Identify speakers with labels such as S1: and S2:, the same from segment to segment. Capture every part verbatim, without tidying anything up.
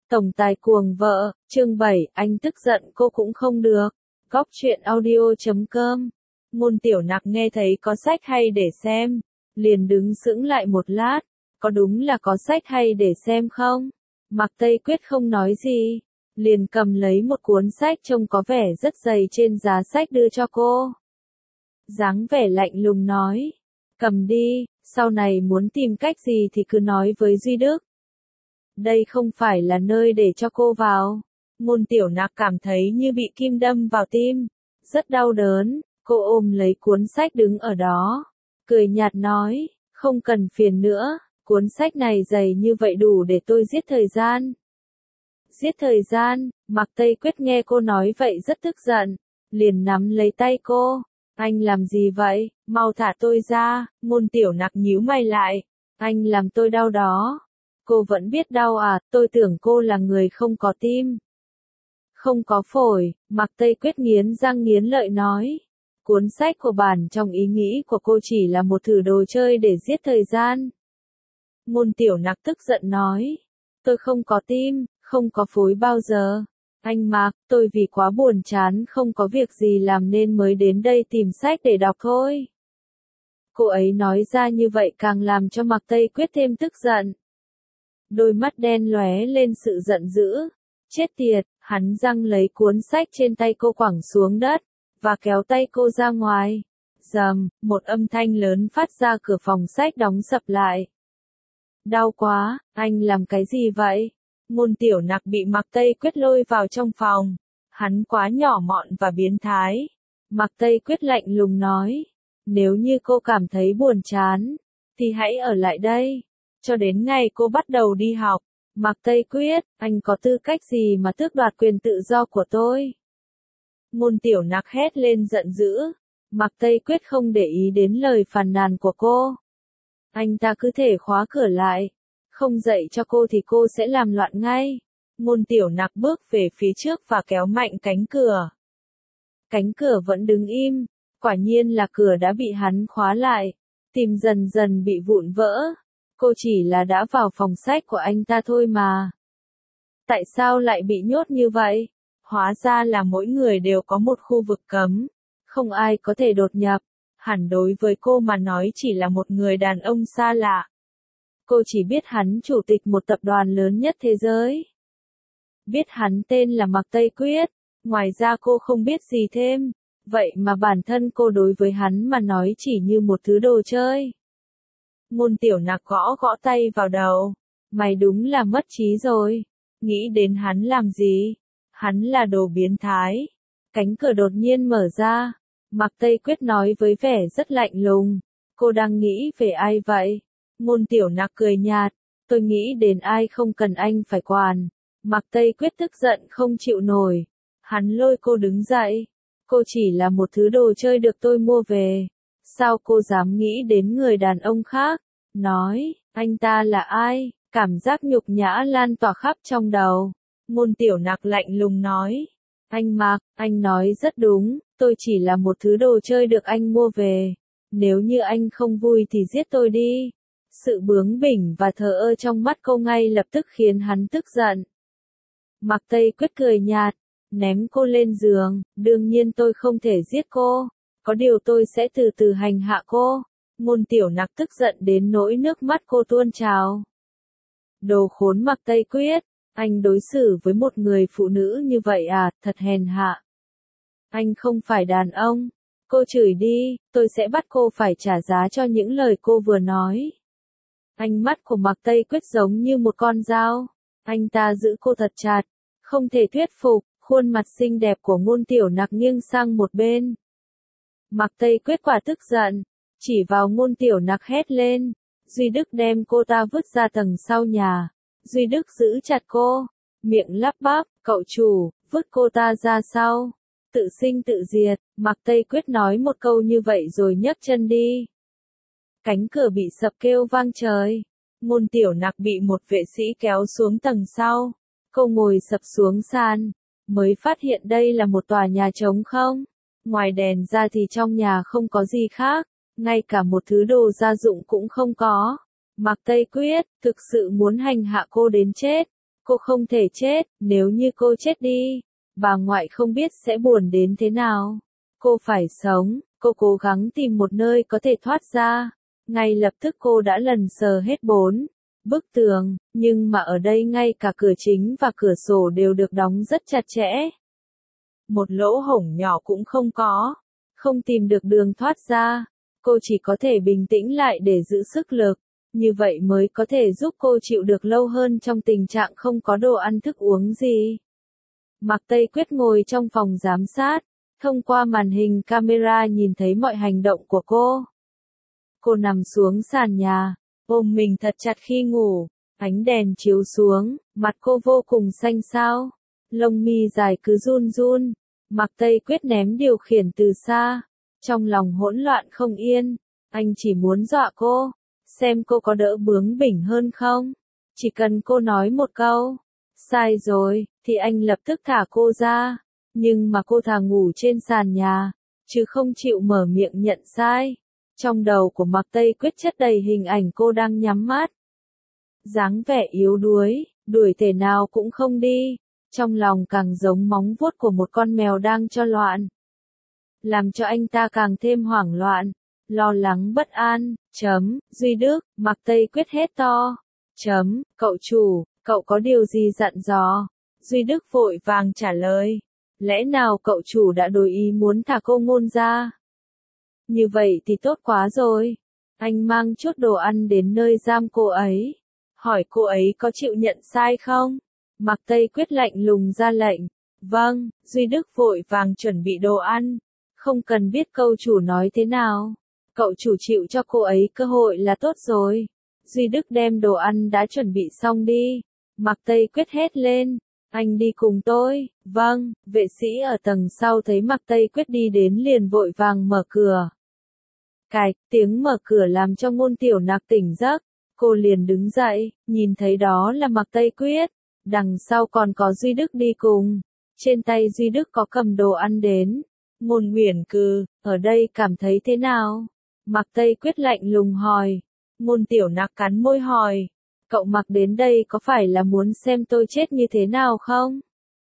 S1: Tổng tài cuồng vợ, chương bảy, anh tức giận cô cũng không được. Góc truyện audio chấm com. Ngôn Tiểu Nặc nghe thấy có sách hay để xem, liền đứng sững lại một lát, có đúng là có sách hay để xem không? Mạc Tây Quyết không nói gì, liền cầm lấy một cuốn sách trông có vẻ rất dày trên giá sách đưa cho cô. Dáng vẻ lạnh lùng nói, cầm đi, sau này muốn tìm cách gì thì cứ nói với Duy Đức. Đây không phải là nơi để cho cô vào. Ngôn Tiểu Nặc cảm thấy như bị kim đâm vào tim, rất đau đớn, cô ôm lấy cuốn sách đứng ở đó, cười nhạt nói, không cần phiền nữa, cuốn sách này dày như vậy đủ để tôi giết thời gian. Giết thời gian, Mạc Tây Quyết nghe cô nói vậy rất tức giận, liền nắm lấy tay cô, anh làm gì vậy, mau thả tôi ra. Ngôn Tiểu Nặc nhíu mày lại, anh làm tôi đau đó. Cô vẫn biết đau à, tôi tưởng cô là người không có tim. Không có phổi, Mạc Tây Quyết nghiến răng nghiến lợi nói. Cuốn sách của bản trong ý nghĩ của cô chỉ là một thử đồ chơi để giết thời gian. Ngôn Tiểu Nặc tức giận nói. Tôi không có tim, không có phổi bao giờ. Anh Mạc, tôi vì quá buồn chán không có việc gì làm nên mới đến đây tìm sách để đọc thôi. Cô ấy nói ra như vậy càng làm cho Mạc Tây Quyết thêm tức giận. Đôi mắt đen lóe lên sự giận dữ. Chết tiệt, hắn giăng lấy cuốn sách trên tay cô quẳng xuống đất, và kéo tay cô ra ngoài. Rầm, một âm thanh lớn phát ra, cửa phòng sách đóng sập lại. Đau quá, anh làm cái gì vậy? Ngôn Tiểu Nặc bị Mạc Tây Quyết lôi vào trong phòng. Hắn quá nhỏ mọn và biến thái. Mạc Tây Quyết lạnh lùng nói, nếu như cô cảm thấy buồn chán, thì hãy ở lại đây. Cho đến ngày cô bắt đầu đi học. Mạc Tây Quyết, anh có tư cách gì mà tước đoạt quyền tự do của tôi? Ngôn Tiểu Nặc hét lên giận dữ. Mạc Tây Quyết không để ý đến lời phàn nàn của cô. Anh ta cứ thể khóa cửa lại. Không dạy cho cô thì cô sẽ làm loạn ngay. Ngôn Tiểu Nặc bước về phía trước và kéo mạnh cánh cửa. Cánh cửa vẫn đứng im. Quả nhiên là cửa đã bị hắn khóa lại. Tim dần dần bị vụn vỡ. Cô chỉ là đã vào phòng sách của anh ta thôi mà. Tại sao lại bị nhốt như vậy? Hóa ra là mỗi người đều có một khu vực cấm. Không ai có thể đột nhập. Hẳn đối với cô mà nói chỉ là một người đàn ông xa lạ. Cô chỉ biết hắn chủ tịch một tập đoàn lớn nhất thế giới. Biết hắn tên là Mạc Tây Quyết. Ngoài ra cô không biết gì thêm. Vậy mà bản thân cô đối với hắn mà nói chỉ như một thứ đồ chơi. Ngôn Tiểu Nặc gõ gõ tay vào đầu. Mày đúng là mất trí rồi. Nghĩ đến hắn làm gì? Hắn là đồ biến thái. Cánh cửa đột nhiên mở ra. Mạc Tây Quyết nói với vẻ rất lạnh lùng. Cô đang nghĩ về ai vậy? Ngôn Tiểu Nặc cười nhạt. Tôi nghĩ đến ai không cần anh phải quản. Mạc Tây Quyết tức giận không chịu nổi. Hắn lôi cô đứng dậy. Cô chỉ là một thứ đồ chơi được tôi mua về. Sao cô dám nghĩ đến người đàn ông khác? Nói, anh ta là ai? Cảm giác nhục nhã lan tỏa khắp trong đầu. Ngôn Tiểu Nặc lạnh lùng nói. Anh Mạc, anh nói rất đúng, tôi chỉ là một thứ đồ chơi được anh mua về. Nếu như anh không vui thì giết tôi đi. Sự bướng bỉnh và thờ ơ trong mắt cô ngay lập tức khiến hắn tức giận. Mạc Tây Quyết cười nhạt, ném cô lên giường. Đương nhiên tôi không thể giết cô. Có điều tôi sẽ từ từ hành hạ cô. Ngôn Tiểu Nặc tức giận đến nỗi nước mắt cô tuôn trào. Đồ khốn Mạc Tây Quyết, anh đối xử với một người phụ nữ như vậy à, thật hèn hạ. Anh không phải đàn ông. Cô chửi đi, tôi sẽ bắt cô phải trả giá cho những lời cô vừa nói. Ánh mắt của Mạc Tây Quyết giống như một con dao. Anh ta giữ cô thật chặt, không thể thuyết phục. Khuôn mặt xinh đẹp của Ngôn Tiểu Nặc nghiêng sang một bên. Mạc Tây Quyết quả tức giận, chỉ vào Ngôn Tiểu Nặc hét lên. Duy Đức đem cô ta vứt ra tầng sau nhà. Duy Đức giữ chặt cô, miệng lắp bắp, cậu chủ, vứt cô ta ra sau. Tự sinh tự diệt. Mạc Tây Quyết nói một câu như vậy rồi nhấc chân đi. Cánh cửa bị sập kêu vang trời. Ngôn Tiểu Nặc bị một vệ sĩ kéo xuống tầng sau. Cô ngồi sập xuống sàn, mới phát hiện đây là một tòa nhà trống không. Ngoài đèn ra thì trong nhà không có gì khác, ngay cả một thứ đồ gia dụng cũng không có. Mạc Tây Quyết, thực sự muốn hành hạ cô đến chết. Cô không thể chết, nếu như cô chết đi, bà ngoại không biết sẽ buồn đến thế nào. Cô phải sống, cô cố gắng tìm một nơi có thể thoát ra. Ngay lập tức cô đã lần sờ hết bốn bức tường, nhưng mà ở đây ngay cả cửa chính và cửa sổ đều được đóng rất chặt chẽ. Một lỗ hổng nhỏ cũng không có, không tìm được đường thoát ra. Cô chỉ có thể bình tĩnh lại để giữ sức lực, như vậy mới có thể giúp cô chịu được lâu hơn trong tình trạng không có đồ ăn thức uống gì. Mạc Tây Quyết ngồi trong phòng giám sát, thông qua màn hình camera nhìn thấy mọi hành động của cô. Cô nằm xuống sàn nhà, ôm mình thật chặt khi ngủ, ánh đèn chiếu xuống, mặt cô vô cùng xanh xao, lông mi dài cứ run run. Mạc Tây Quyết ném điều khiển từ xa, trong lòng hỗn loạn không yên, anh chỉ muốn dọa cô, xem cô có đỡ bướng bỉnh hơn không. Chỉ cần cô nói một câu, sai rồi, thì anh lập tức thả cô ra, nhưng mà cô thà ngủ trên sàn nhà, chứ không chịu mở miệng nhận sai. Trong đầu của Mạc Tây Quyết chất đầy hình ảnh cô đang nhắm mắt. Dáng vẻ yếu đuối, đuổi thể nào cũng không đi, trong lòng càng giống móng vuốt của một con mèo đang cho loạn. Làm cho anh ta càng thêm hoảng loạn, lo lắng bất an, chấm, Duy Đức, Mạc Tây Quyết hét to, chấm, cậu chủ, cậu có điều gì dặn dò? Duy Đức vội vàng trả lời, lẽ nào cậu chủ đã đổi ý muốn thả cô ngôn ra? Như vậy thì tốt quá rồi, anh mang chút đồ ăn đến nơi giam cô ấy, hỏi cô ấy có chịu nhận sai không? Mạc Tây Quyết lạnh lùng ra lệnh, vâng, Duy Đức vội vàng chuẩn bị đồ ăn, không cần biết câu chủ nói thế nào, cậu chủ chịu cho cô ấy cơ hội là tốt rồi. Duy Đức đem đồ ăn đã chuẩn bị xong đi. Mạc Tây Quyết hét lên, anh đi cùng tôi. Vâng, vệ sĩ ở tầng sau thấy Mạc Tây Quyết đi đến liền vội vàng mở cửa. Cạch, tiếng mở cửa làm cho Ngôn Tiểu Nặc tỉnh giấc, cô liền đứng dậy, nhìn thấy đó là Mạc Tây Quyết, đằng sau còn có Duy Đức đi cùng, trên tay Duy Đức có cầm đồ ăn đến. Ngôn Uyển Cừ, ở đây cảm thấy thế nào? Mạc Tây Quyết lạnh lùng hỏi. Ngôn Tiểu Nặc cắn môi hỏi, cậu Mạc đến đây có phải là muốn xem tôi chết như thế nào không?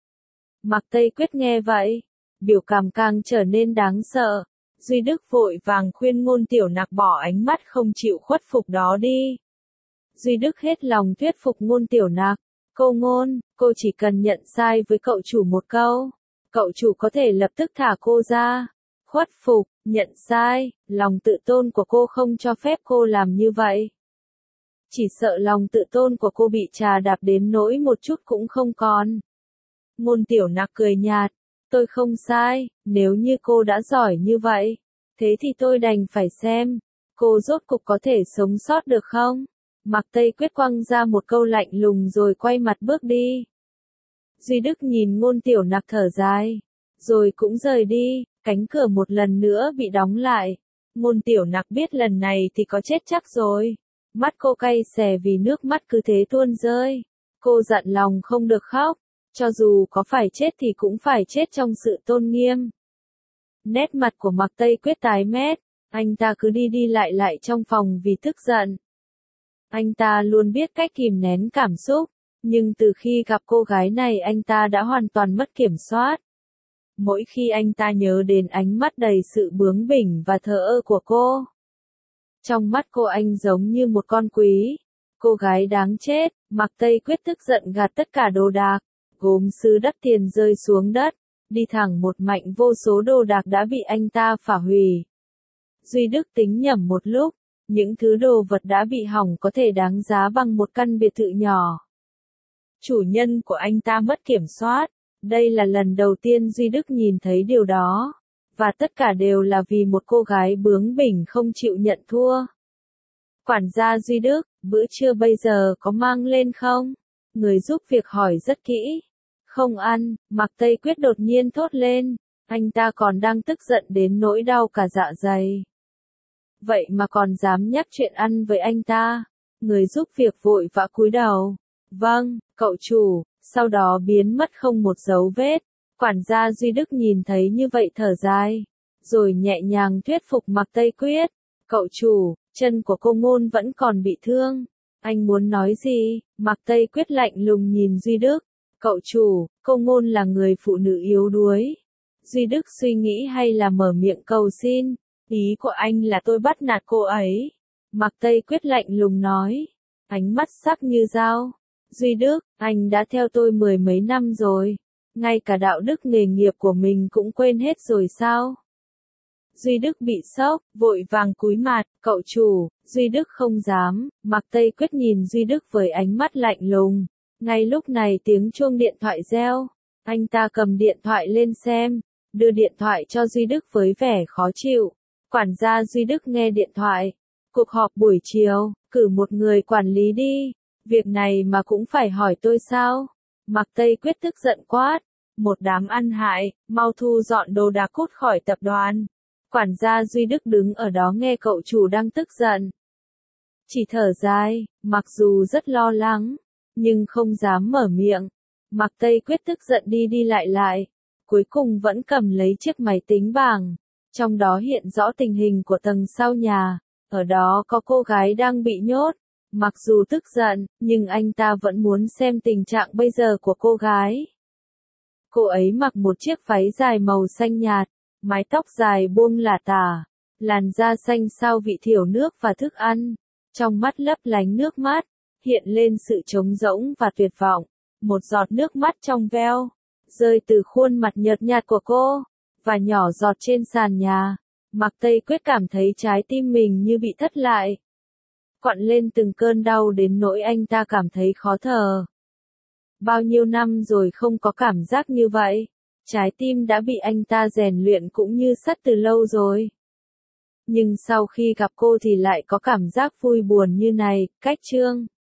S1: Mạc Tây Quyết nghe vậy, biểu cảm càng trở nên đáng sợ. Duy Đức vội vàng khuyên Ngôn Tiểu Nặc bỏ ánh mắt không chịu khuất phục đó đi. Duy Đức hết lòng thuyết phục Ngôn Tiểu Nặc, cô Ngôn, cô chỉ cần nhận sai với cậu chủ một câu, cậu chủ có thể lập tức thả cô ra. Khuất phục, nhận sai, lòng tự tôn của cô không cho phép cô làm như vậy. Chỉ sợ lòng tự tôn của cô bị trà đạp đến nỗi một chút cũng không còn. Ngôn Tiểu Nặc cười nhạt, tôi không sai, nếu như cô đã giỏi như vậy, thế thì tôi đành phải xem, cô rốt cục có thể sống sót được không? Mạc Tây Quyết quăng ra một câu lạnh lùng rồi quay mặt bước đi. Duy Đức nhìn Ngôn Tiểu Nặc thở dài, rồi cũng rời đi, cánh cửa một lần nữa bị đóng lại. Ngôn Tiểu Nặc biết lần này thì có chết chắc rồi. Mắt cô cay xè vì nước mắt cứ thế tuôn rơi. Cô dặn lòng không được khóc, cho dù có phải chết thì cũng phải chết trong sự tôn nghiêm. Nét mặt của Mạc Tây Quyết tái mét, anh ta cứ đi đi lại lại trong phòng vì tức giận. Anh ta luôn biết cách kìm nén cảm xúc, nhưng từ khi gặp cô gái này anh ta đã hoàn toàn mất kiểm soát. Mỗi khi anh ta nhớ đến ánh mắt đầy sự bướng bỉnh và thờ ơ của cô, trong mắt cô anh giống như một con quý. Cô gái đáng chết. Mạc Tây Quyết tức giận gạt tất cả đồ đạc, gốm sứ đắt tiền rơi xuống đất, đi thẳng một mạch vô số đồ đạc đã bị anh ta phá hủy. Duy Đức tính nhẩm một lúc, những thứ đồ vật đã bị hỏng có thể đáng giá bằng một căn biệt thự nhỏ. Chủ nhân của anh ta mất kiểm soát. Đây là lần đầu tiên Duy Đức nhìn thấy điều đó. Và tất cả đều là vì một cô gái bướng bỉnh không chịu nhận thua. Quản gia Duy Đức, bữa trưa bây giờ có mang lên không? Người giúp việc hỏi rất kỹ. Không ăn, Mạc Tây Quyết đột nhiên thốt lên. Anh ta còn đang tức giận đến nỗi đau cả dạ dày. Vậy mà còn dám nhắc chuyện ăn với anh ta. Người giúp việc vội vã cúi đầu. Vâng, cậu chủ, sau đó biến mất không một dấu vết. Quản gia Duy Đức nhìn thấy như vậy thở dài, rồi nhẹ nhàng thuyết phục Mạc Tây Quyết. Cậu chủ, chân của cô Ngôn vẫn còn bị thương. Anh muốn nói gì? Mạc Tây Quyết lạnh lùng nhìn Duy Đức. Cậu chủ, cô Ngôn là người phụ nữ yếu đuối. Duy Đức suy nghĩ hay là mở miệng cầu xin. Ý của anh là tôi bắt nạt cô ấy. Mạc Tây Quyết lạnh lùng nói. Ánh mắt sắc như dao. Duy Đức, anh đã theo tôi mười mấy năm rồi. Ngay cả đạo đức nghề nghiệp của mình cũng quên hết rồi sao? Duy Đức bị sốc, vội vàng cúi mặt, cậu chủ, Duy Đức không dám. Mạc Tây Quyết nhìn Duy Đức với ánh mắt lạnh lùng. Ngay lúc này tiếng chuông điện thoại reo. Anh ta cầm điện thoại lên xem, đưa điện thoại cho Duy Đức với vẻ khó chịu. Quản gia Duy Đức nghe điện thoại. Cuộc họp buổi chiều, cử một người quản lý đi. Việc này mà cũng phải hỏi tôi sao? Mạc Tây Quyết tức giận quát. Một đám ăn hại, mau thu dọn đồ đạc cút khỏi tập đoàn. Quản gia Duy Đức đứng ở đó nghe cậu chủ đang tức giận. Chỉ thở dài, mặc dù rất lo lắng, nhưng không dám mở miệng. Mạc Tây Quyết tức giận đi đi lại lại. Cuối cùng vẫn cầm lấy chiếc máy tính bảng. Trong đó hiện rõ tình hình của tầng sau nhà. Ở đó có cô gái đang bị nhốt. Mặc dù tức giận, nhưng anh ta vẫn muốn xem tình trạng bây giờ của cô gái. Cô ấy mặc một chiếc váy dài màu xanh nhạt, mái tóc dài buông lả tả, làn da xanh xao vị thiểu nước và thức ăn. Trong mắt lấp lánh nước mắt, hiện lên sự trống rỗng và tuyệt vọng. Một giọt nước mắt trong veo, rơi từ khuôn mặt nhợt nhạt của cô, và nhỏ giọt trên sàn nhà. Mạc Tây Quyết cảm thấy trái tim mình như bị thất lại. Quặn lên từng cơn đau đến nỗi anh ta cảm thấy khó thở. Bao nhiêu năm rồi không có cảm giác như vậy. Trái tim đã bị anh ta rèn luyện cũng như sắt từ lâu rồi. Nhưng sau khi gặp cô thì lại có cảm giác vui buồn như này. Cách chương